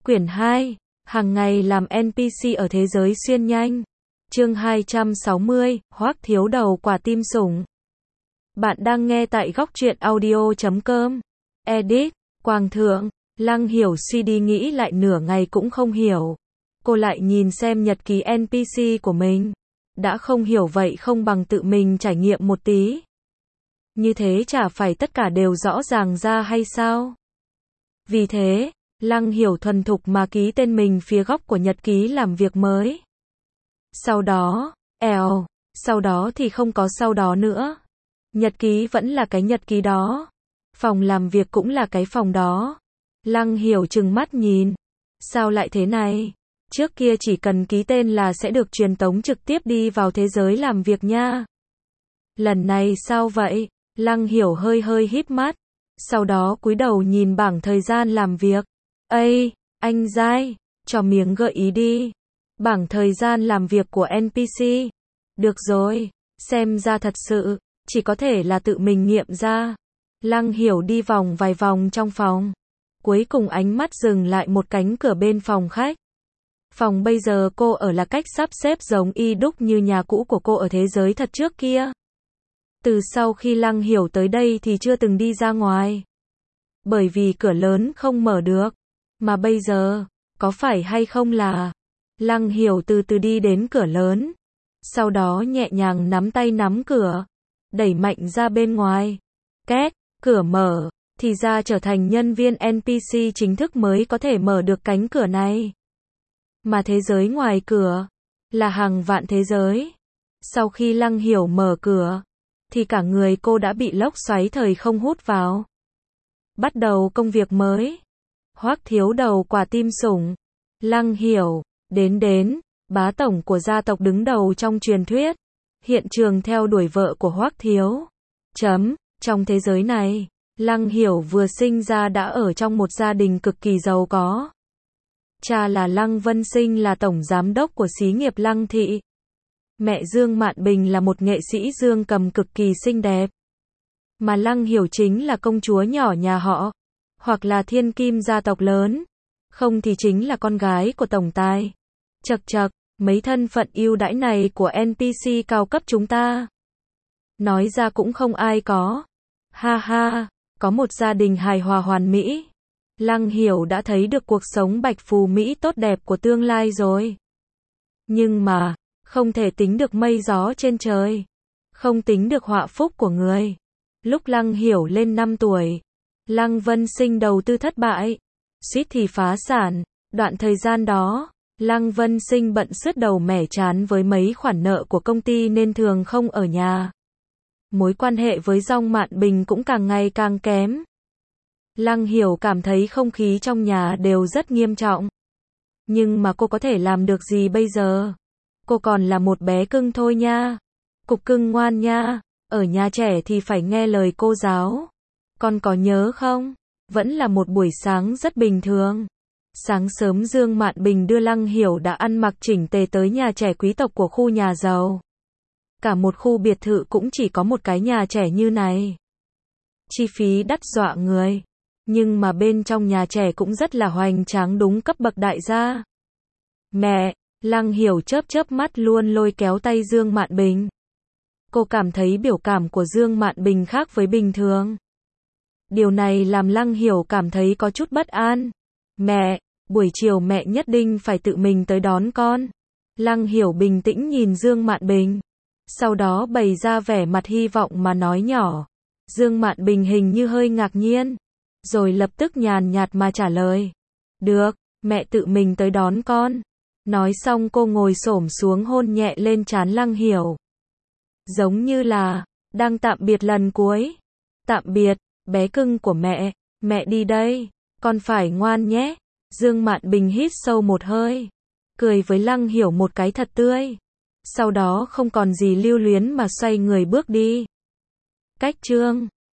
Quyển 2, hàng ngày làm NPC ở thế giới xuyên nhanh. Chương 260, Hoắc Thiếu Đầu quả tim sủng. Bạn đang nghe tại góc truyện audio.com. Edit, Quang Thượng. Lăng Hiểu suy đi nghĩ lại nửa ngày cũng không hiểu. Cô lại nhìn xem nhật ký NPC của mình. Đã không hiểu vậy không bằng tự mình trải nghiệm một tí. Như thế chả phải tất cả đều rõ ràng ra hay sao? Vì thế, Lăng Hiểu thuần thục mà ký tên mình phía góc của nhật ký làm việc mới. Sau đó thì không có sau đó nữa. Nhật ký vẫn là cái nhật ký đó. Phòng làm việc cũng là cái phòng đó. Lăng Hiểu trừng mắt nhìn. Sao lại thế này? Trước kia chỉ cần ký tên là sẽ được truyền tống trực tiếp đi vào thế giới làm việc nha. Lần này sao vậy? Lăng Hiểu hơi híp mắt. Sau đó cúi đầu nhìn bảng thời gian làm việc. Ây, anh dai, cho miếng gợi ý đi. Bảng thời gian làm việc của NPC. Được rồi, xem ra thật sự, chỉ có thể là tự mình nghiệm ra. Lăng Hiểu đi vòng vài vòng trong phòng. Cuối cùng ánh mắt dừng lại một cánh cửa bên phòng khách. Phòng bây giờ cô ở là cách sắp xếp giống y đúc như nhà cũ của cô ở thế giới thật trước kia. Từ sau khi Lăng Hiểu tới đây thì chưa từng đi ra ngoài. Bởi vì cửa lớn không mở được. Mà bây giờ, có phải hay không là... Lăng Hiểu từ từ đi đến cửa lớn. Sau đó nhẹ nhàng nắm tay nắm cửa. Đẩy mạnh ra bên ngoài. Két, cửa mở. Thì ra trở thành nhân viên NPC chính thức mới có thể mở được cánh cửa này. Mà thế giới ngoài cửa là hàng vạn thế giới. Sau khi Lăng Hiểu mở cửa thì cả người cô đã bị lốc xoáy thời không hút vào. Bắt đầu công việc mới. Hoắc Thiếu Đầu quả tim sủng. Lăng Hiểu đến bá tổng của gia tộc đứng đầu trong truyền thuyết. Hiện trường theo đuổi vợ của Hoắc Thiếu. Trong thế giới này, Lăng Hiểu vừa sinh ra đã ở trong một gia đình cực kỳ giàu có. Cha là Lăng Vân Sinh là tổng giám đốc của xí nghiệp Lăng Thị. Mẹ Dương Mạn Bình là một nghệ sĩ dương cầm cực kỳ xinh đẹp. Mà Lăng Hiểu chính là công chúa nhỏ nhà họ, hoặc là thiên kim gia tộc lớn, không thì chính là con gái của tổng tài. Chậc, mấy thân phận ưu đãi này của NPC cao cấp chúng ta. Nói ra cũng không ai có. Ha, có một gia đình hài hòa hoàn mỹ. Lăng Hiểu đã thấy được cuộc sống bạch phù mỹ tốt đẹp của tương lai rồi. Nhưng mà, không thể tính được mây gió trên trời. Không tính được họa phúc của người. Lúc Lăng Hiểu lên 5 tuổi, Lăng Vân Sinh đầu tư thất bại, suýt thì phá sản. Đoạn thời gian đó, Lăng Vân Sinh bận sứt đầu mẻ trán với mấy khoản nợ của công ty nên thường không ở nhà. Mối quan hệ với Dương Mạn Bình cũng càng ngày càng kém. Lăng Hiểu cảm thấy không khí trong nhà đều rất nghiêm trọng. Nhưng mà cô có thể làm được gì bây giờ? Cô còn là một bé cưng thôi nha. Cục cưng ngoan nha. Ở nhà trẻ thì phải nghe lời cô giáo. Con có nhớ không? Vẫn là một buổi sáng rất bình thường. Sáng sớm Dương Mạn Bình đưa Lăng Hiểu đã ăn mặc chỉnh tề tới nhà trẻ quý tộc của khu nhà giàu. Cả một khu biệt thự cũng chỉ có một cái nhà trẻ như này. Chi phí đắt dọa người. Nhưng mà bên trong nhà trẻ cũng rất là hoành tráng đúng cấp bậc đại gia. Mẹ, Lăng Hiểu chớp mắt luôn lôi kéo tay Dương Mạn Bình. Cô cảm thấy biểu cảm của Dương Mạn Bình khác với bình thường. Điều này làm Lăng Hiểu cảm thấy có chút bất an. Mẹ, buổi chiều mẹ nhất định phải tự mình tới đón con. Lăng Hiểu bình tĩnh nhìn Dương Mạn Bình. Sau đó bày ra vẻ mặt hy vọng mà nói nhỏ. Dương Mạn Bình hình như hơi ngạc nhiên. Rồi lập tức nhàn nhạt mà trả lời. Được, mẹ tự mình tới đón con. Nói xong cô ngồi xổm xuống hôn nhẹ lên trán Lăng Hiểu. Giống như là, đang tạm biệt lần cuối. Tạm biệt, bé cưng của mẹ đi đây, con phải ngoan nhé. Dương Mạn Bình hít sâu một hơi. Cười với Lăng Hiểu một cái thật tươi. Sau đó không còn gì lưu luyến mà xoay người bước đi. Cách chương